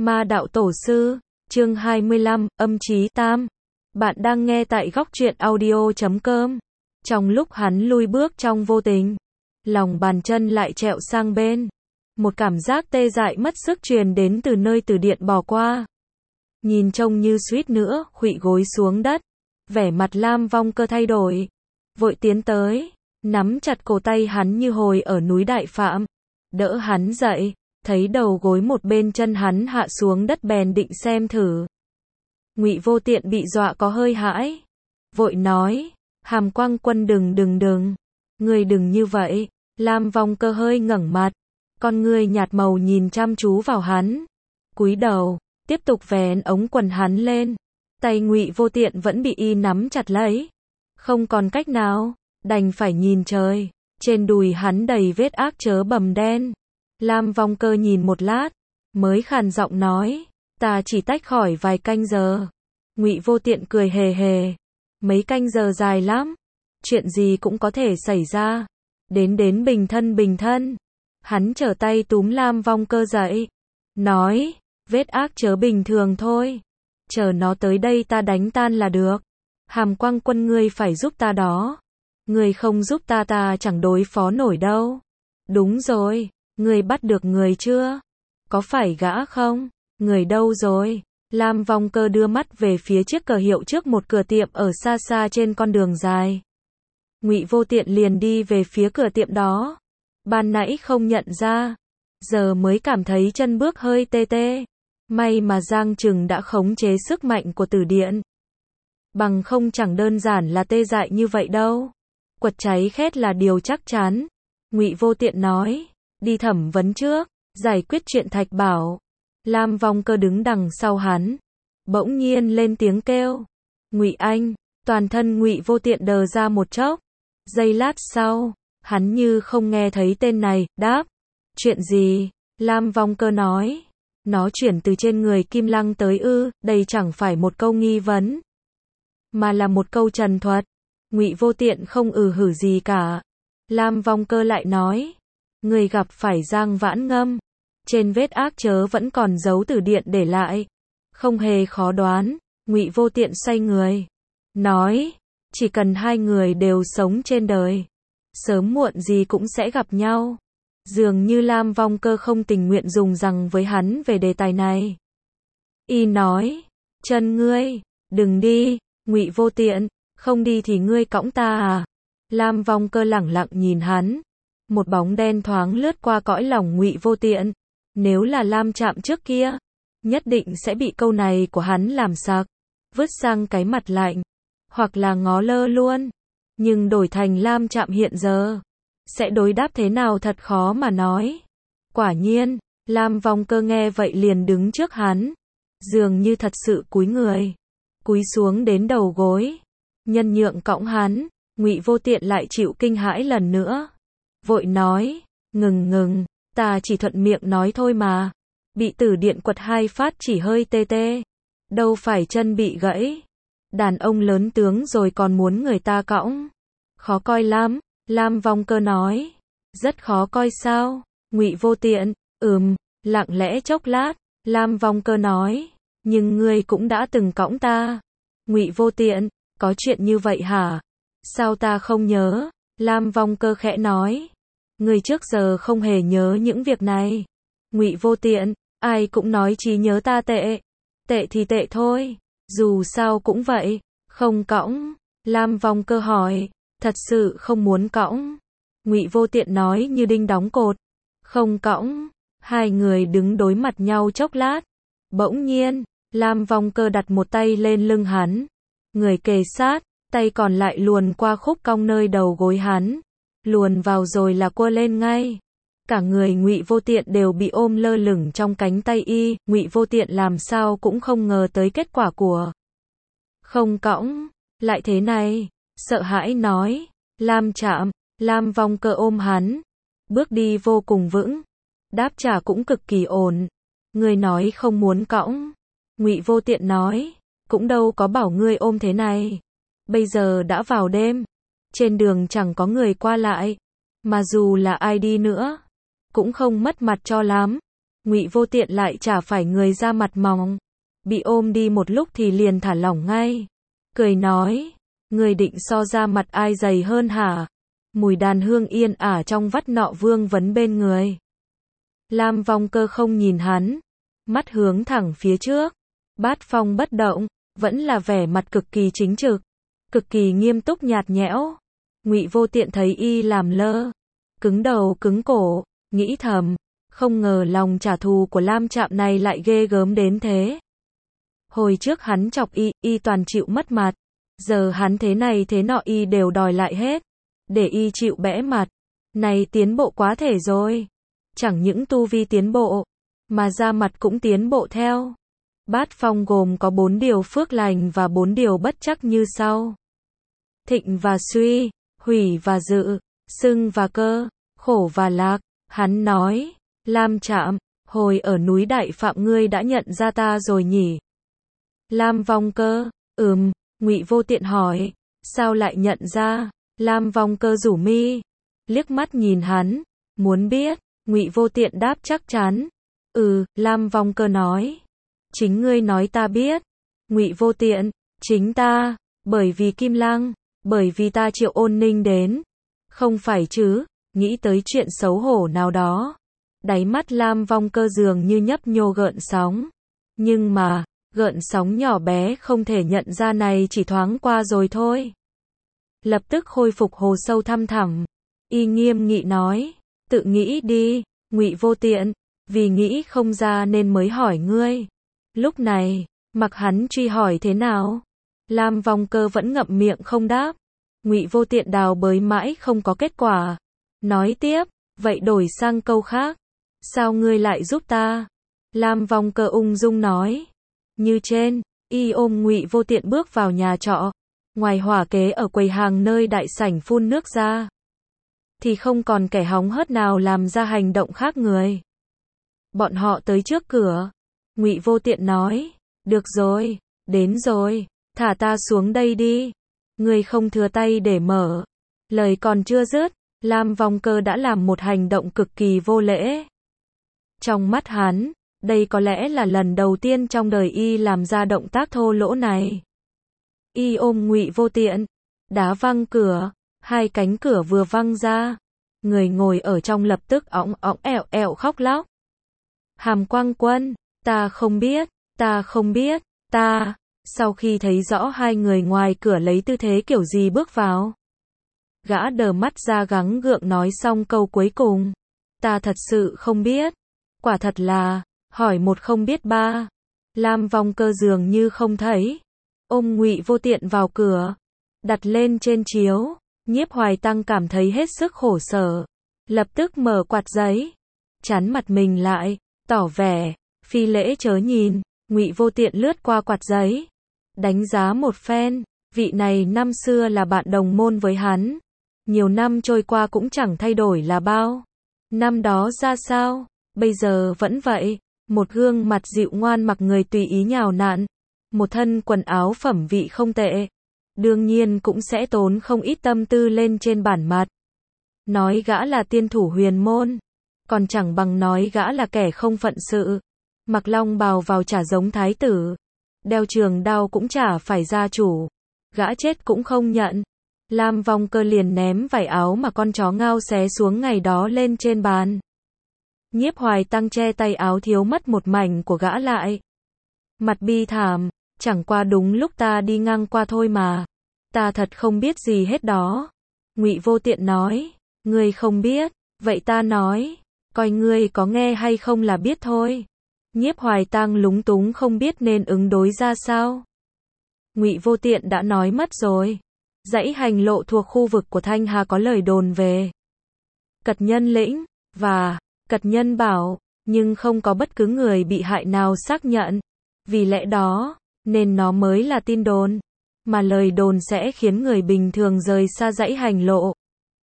Ma đạo tổ sư, chương 25, âm chí tam. Bạn đang nghe tại góc truyện audio.com. Trong lúc hắn lui bước trong vô tình, lòng bàn chân lại trẹo sang bên. Một cảm giác tê dại mất sức truyền đến từ nơi từ điện bò qua. Nhìn trông như suýt nữa, khuỵu gối xuống đất. Vẻ mặt Lam Vong Cơ thay đổi. Vội tiến tới, nắm chặt cổ tay hắn như hồi ở núi Đại Phạm. Đỡ hắn dậy. Thấy đầu gối một bên chân hắn hạ xuống đất bèn định xem thử. Ngụy Vô Tiện bị dọa có hơi hãi, vội nói, Hàm Quang Quân đừng, ngươi đừng như vậy. Lam Vong Cơ hơi ngẩng mặt, con ngươi nhạt màu nhìn chăm chú vào hắn, cúi đầu, tiếp tục vén ống quần hắn lên. Tay Ngụy Vô Tiện vẫn bị y nắm chặt lấy, không còn cách nào, đành phải nhìn trời. Trên đùi hắn đầy vết ác chớ bầm đen. Lam Vong Cơ nhìn một lát, mới khàn giọng nói, ta chỉ tách khỏi vài canh giờ. Ngụy Vô Tiện cười hề hề, mấy canh giờ dài lắm, chuyện gì cũng có thể xảy ra. Đến bình thân. Hắn trở tay túm Lam Vong Cơ dậy, nói, vết ác chớ bình thường thôi, chờ nó tới đây ta đánh tan là được. Hàm Quang Quân ngươi phải giúp ta đó, ngươi không giúp ta chẳng đối phó nổi đâu. Đúng rồi. Người bắt được người chưa? Có phải gã không? Người đâu rồi? Lam Vong Cơ đưa mắt về phía chiếc cờ hiệu trước một cửa tiệm ở xa xa trên con đường dài. Ngụy Vô Tiện liền đi về phía cửa tiệm đó. Ban nãy không nhận ra, giờ mới cảm thấy chân bước hơi tê tê. May mà Giang Trừng đã khống chế sức mạnh của tử điện. Bằng không chẳng đơn giản là tê dại như vậy đâu. Quật cháy khét là điều chắc chắn. Ngụy Vô Tiện nói. Đi thẩm vấn trước, giải quyết chuyện Thạch Bảo. Lam Vong Cơ đứng đằng sau hắn, bỗng nhiên lên tiếng kêu, Ngụy Anh. Toàn thân Ngụy Vô Tiện đờ ra một chốc. Giây lát sau, hắn như không nghe thấy tên này, đáp, chuyện gì? Lam Vong Cơ nói, nó chuyển từ trên người Kim Lăng tới ư? Đây chẳng phải một câu nghi vấn, mà là một câu trần thuật. Ngụy Vô Tiện không hử gì cả. Lam Vong Cơ lại nói, người gặp phải Giang Vãn Ngâm, trên vết ác chớ vẫn còn dấu tử điện để lại, không hề khó đoán. Ngụy Vô Tiện xoay người, nói, chỉ cần hai người đều sống trên đời, sớm muộn gì cũng sẽ gặp nhau. Dường như Lam Vong Cơ không tình nguyện dùng rằng với hắn về đề tài này. Y nói, chân ngươi, đừng đi. Ngụy Vô Tiện, không đi thì ngươi cõng ta à? Lam Vong Cơ lẳng lặng nhìn hắn. Một bóng đen thoáng lướt qua cõi lòng Ngụy Vô Tiện. Nếu là Lam Trạm trước kia, nhất định sẽ bị câu này của hắn làm sặc, vứt sang cái mặt lạnh, hoặc là ngó lơ luôn. Nhưng đổi thành Lam Trạm hiện giờ, sẽ đối đáp thế nào thật khó mà nói. Quả nhiên, Lam Vong Cơ nghe vậy liền đứng trước hắn, dường như thật sự cúi người, cúi xuống đến đầu gối, nhân nhượng cõng hắn. Ngụy Vô Tiện lại chịu kinh hãi lần nữa. Vội nói, ngừng, ta chỉ thuận miệng nói thôi mà. Bị tử điện quật 2 phát chỉ hơi tê tê, đâu phải chân bị gãy. Đàn ông lớn tướng rồi còn muốn người ta cõng, khó coi lắm. Lam Vong Cơ nói, rất khó coi sao? Ngụy Vô Tiện, lặng lẽ chốc lát. Lam Vong Cơ nói, nhưng ngươi cũng đã từng cõng ta. Ngụy Vô Tiện, có chuyện như vậy hả? Sao ta không nhớ? Lam Vong Cơ khẽ nói, người trước giờ không hề nhớ những việc này. Ngụy Vô Tiện, ai cũng nói trí nhớ ta tệ. Tệ thì tệ thôi, dù sao cũng vậy. Không cõng? Lam Vong Cơ hỏi, thật sự không muốn cõng. Ngụy Vô Tiện nói như đinh đóng cột, không cõng. Hai người đứng đối mặt nhau chốc lát. Bỗng nhiên, Lam Vong Cơ đặt một tay lên lưng hắn, người kề sát, tay còn lại luồn qua khúc cong nơi đầu gối hắn, luồn vào rồi là quơ lên ngay. Cả người Ngụy Vô Tiện đều bị ôm lơ lửng trong cánh tay y. Ngụy Vô Tiện làm sao cũng không ngờ tới kết quả của không cõng lại thế này, sợ hãi nói, Lam Trạm. Lam Vong Cơ ôm hắn, bước đi vô cùng vững, đáp trả cũng cực kỳ ổn. Ngươi nói không muốn cõng. Ngụy Vô Tiện nói, cũng đâu có bảo ngươi ôm thế này. Bây giờ đã vào đêm, trên đường chẳng có người qua lại, mà dù là ai đi nữa, cũng không mất mặt cho lắm. Ngụy Vô Tiện lại chả phải người da mặt mỏng, bị ôm đi một lúc thì liền thả lỏng ngay, cười nói, người định so ra mặt ai dày hơn hả? Mùi đàn hương yên ả trong vắt nọ vương vấn bên người. Lam Vong Cơ không nhìn hắn, mắt hướng thẳng phía trước, Bát Phong bất động, vẫn là vẻ mặt cực kỳ chính trực, cực kỳ nghiêm túc nhạt nhẽo. Ngụy Vô Tiện thấy y làm lơ, cứng đầu cứng cổ, nghĩ thầm, không ngờ lòng trả thù của Lam Trạm này lại ghê gớm đến thế. Hồi trước hắn chọc y toàn chịu mất mặt, giờ hắn thế này thế nọ y đều đòi lại hết, để y chịu bẽ mặt. Này tiến bộ quá thể rồi. Chẳng những tu vi tiến bộ, mà da mặt cũng tiến bộ theo. Bát Phong gồm có 4 điều phước lành và 4 điều bất trắc như sau. Thịnh và suy, hủy và dự, xưng và cơ, khổ và lạc. Hắn nói, Lam Trạm, hồi ở núi Đại Phạm ngươi đã nhận ra ta rồi nhỉ? Lam Vong Cơ, Ngụy Vô Tiện hỏi, sao lại nhận ra? Lam Vong Cơ rủ mi, liếc mắt nhìn hắn, muốn biết. Ngụy Vô Tiện đáp chắc chắn. Lam Vong Cơ nói, chính ngươi nói ta biết. Ngụy Vô Tiện, chính ta, bởi vì Kim Lăng, bởi vì ta triệu Ôn Ninh đến. Không phải chứ? Nghĩ tới chuyện xấu hổ nào đó, đáy mắt Lam Vong Cơ dường như nhấp nhô gợn sóng. Nhưng mà, gợn sóng nhỏ bé không thể nhận ra này chỉ thoáng qua rồi thôi. Lập tức khôi phục hồ sâu thăm thẳm. Y nghiêm nghị nói, tự nghĩ đi, Ngụy Vô Tiện, vì nghĩ không ra nên mới hỏi ngươi. Lúc này, mặc hắn truy hỏi thế nào, Lam Vong Cơ vẫn ngậm miệng không đáp. Ngụy Vô Tiện đào bới mãi không có kết quả, nói tiếp, vậy đổi sang câu khác. Sao ngươi lại giúp ta? Lam Vong Cơ ung dung nói, như trên. Y ôm Ngụy Vô Tiện bước vào nhà trọ. Ngoài hỏa kế ở quầy hàng nơi đại sảnh phun nước ra, thì không còn kẻ hóng hớt nào làm ra hành động khác người. Bọn họ tới trước cửa. Ngụy Vô Tiện nói, được rồi, đến rồi, thả ta xuống đây đi. Người không thừa tay để mở. Lời còn chưa dứt, Lam Vong Cơ đã làm một hành động cực kỳ vô lễ. Trong mắt hắn, đây có lẽ là lần đầu tiên trong đời y làm ra động tác thô lỗ này. Y ôm Ngụy Vô Tiện, đá văng cửa, hai cánh cửa vừa văng ra, người ngồi ở trong lập tức ỏng ỏng ẻo ẻo khóc lóc. Hàm Quang Quân, ta không biết, ta không biết, ta. Sau khi thấy rõ hai người ngoài cửa lấy tư thế kiểu gì bước vào, gã đờ mắt ra gắng gượng nói xong câu cuối cùng, ta thật sự không biết. Quả thật là, hỏi một không biết ba. Lam Vong Cơ dường như không thấy, ôm Ngụy Vô Tiện vào cửa, đặt lên trên chiếu. Nhiếp Hoài Tăng cảm thấy hết sức khổ sở, lập tức mở quạt giấy, chắn mặt mình lại, tỏ vẻ phi lễ chớ nhìn. Ngụy Vô Tiện lướt qua quạt giấy, đánh giá một phen. Vị này năm xưa là bạn đồng môn với hắn, nhiều năm trôi qua cũng chẳng thay đổi là bao. Năm đó ra sao, bây giờ vẫn vậy, một gương mặt dịu ngoan mặc người tùy ý nhào nặn, một thân quần áo phẩm vị không tệ, đương nhiên cũng sẽ tốn không ít tâm tư lên trên bản mặt. Nói gã là tiên thủ huyền môn, còn chẳng bằng nói gã là kẻ không phận sự. Mặc long bào vào chả giống thái tử, đeo trường đao cũng chả phải gia chủ, gã chết cũng không nhận. Lam Vong Cơ liền ném vải áo mà con chó ngao xé xuống ngày đó lên trên bàn. Nhiếp Hoài Tăng che tay áo thiếu mất một mảnh của gã lại, mặt bi thảm, chẳng qua đúng lúc ta đi ngang qua thôi mà, ta thật không biết gì hết đó. Ngụy Vô Tiện nói, ngươi không biết, vậy ta nói, coi ngươi có nghe hay không là biết thôi. Nhiếp Hoài Tăng lúng túng không biết nên ứng đối ra sao. Ngụy Vô Tiện đã nói mất rồi. Dãy hành lộ thuộc khu vực của Thanh Hà có lời đồn về Cật Nhân Lĩnh và Cật Nhân Bảo, nhưng không có bất cứ người bị hại nào xác nhận. Vì lẽ đó, nên nó mới là tin đồn, mà lời đồn sẽ khiến người bình thường rời xa dãy hành lộ.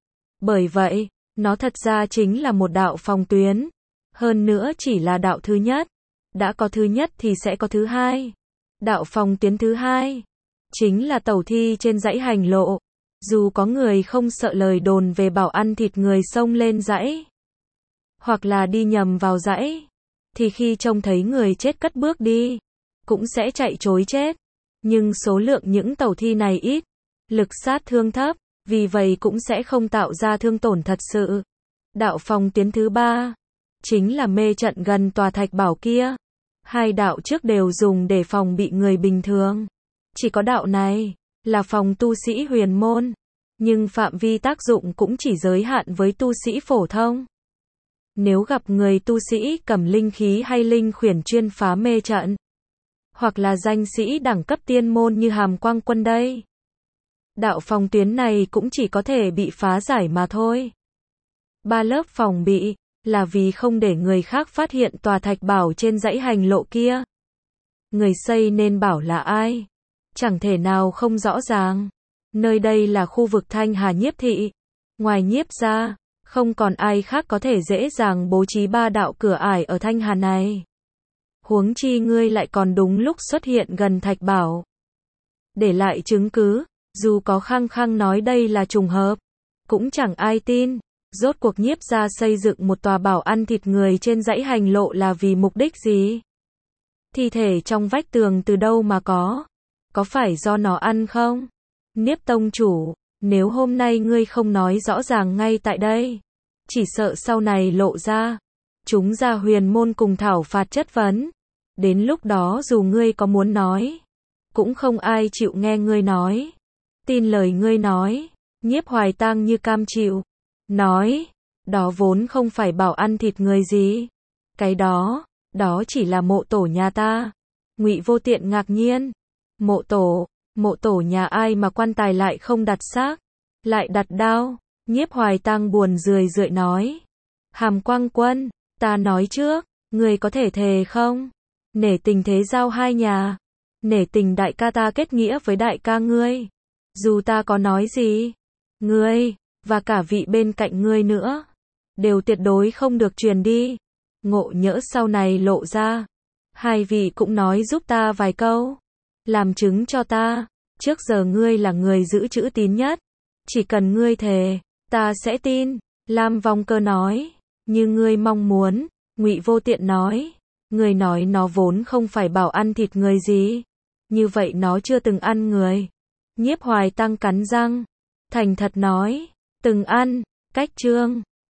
Bởi vậy, nó thật ra chính là một đạo phòng tuyến. Hơn nữa chỉ là đạo thứ nhất. Đã có thứ nhất thì sẽ có thứ hai. Đạo phòng tuyến thứ hai chính là tẩu thi trên dãy hành lộ. Dù có người không sợ lời đồn về bảo ăn thịt người xông lên dãy, hoặc là đi nhầm vào dãy, thì khi trông thấy người chết cất bước đi, cũng sẽ chạy trối chết. Nhưng số lượng những tẩu thi này ít, lực sát thương thấp, vì vậy cũng sẽ không tạo ra thương tổn thật sự. Đạo phòng tuyến thứ 3 chính là mê trận gần tòa thạch bảo kia. Hai đạo trước đều dùng để phòng bị người bình thường. Chỉ có đạo này là phòng tu sĩ huyền môn, nhưng phạm vi tác dụng cũng chỉ giới hạn với tu sĩ phổ thông. Nếu gặp người tu sĩ cầm linh khí hay linh khuyển chuyên phá mê trận, hoặc là danh sĩ đẳng cấp tiên môn như Hàm Quang Quân đây, đạo phòng tuyến này cũng chỉ có thể bị phá giải mà thôi. 3 lớp phòng bị là vì không để người khác phát hiện tòa thạch bảo trên dãy hành lộ kia. Người xây nên bảo là ai? Chẳng thể nào không rõ ràng. Nơi đây là khu vực Thanh Hà Nhiếp thị. Ngoài Nhiếp ra, không còn ai khác có thể dễ dàng bố trí 3 đạo cửa ải ở Thanh Hà này. Huống chi ngươi lại còn đúng lúc xuất hiện gần thạch bảo. Để lại chứng cứ, dù có khăng khăng nói đây là trùng hợp, cũng chẳng ai tin. Rốt cuộc Nhiếp gia xây dựng một tòa bảo ăn thịt người trên dãy hành lộ là vì mục đích gì? Thi thể trong vách tường từ đâu mà có? Có phải do nó ăn không? Nhiếp tông chủ, nếu hôm nay ngươi không nói rõ ràng ngay tại đây, chỉ sợ sau này lộ ra, chúng ra huyền môn cùng thảo phạt chất vấn. Đến lúc đó dù ngươi có muốn nói, cũng không ai chịu nghe ngươi nói. Tin lời ngươi nói. Nhiếp Hoài Tang như cam chịu. Nói, đó vốn không phải bảo ăn thịt người gì. Cái đó chỉ là mộ tổ nhà ta. Ngụy Vô Tiện ngạc nhiên. Mộ tổ nhà ai mà quan tài lại không đặt xác, lại đặt đao? Nhiếp Hoài Tang buồn rười rượi nói. Hàm Quang Quân, ta nói trước, ngươi có thể thề không? Nể tình thế giao hai nhà, nể tình đại ca ta kết nghĩa với đại ca ngươi. Dù ta có nói gì, ngươi, và cả vị bên cạnh ngươi nữa, đều tuyệt đối không được truyền đi. Ngộ nhỡ sau này lộ ra, hai vị cũng nói giúp ta vài câu, làm chứng cho ta. Trước giờ ngươi là người giữ chữ tín nhất, chỉ cần ngươi thề, ta sẽ tin. Lam Vong Cơ nói. Như ngươi mong muốn. Ngụy Vô Tiện nói. Ngươi nói nó vốn không phải bảo ăn thịt người gì, như vậy nó chưa từng ăn người. Nhiếp Hoài Tang cắn răng, thành thật nói. Từng ăn. Cách chương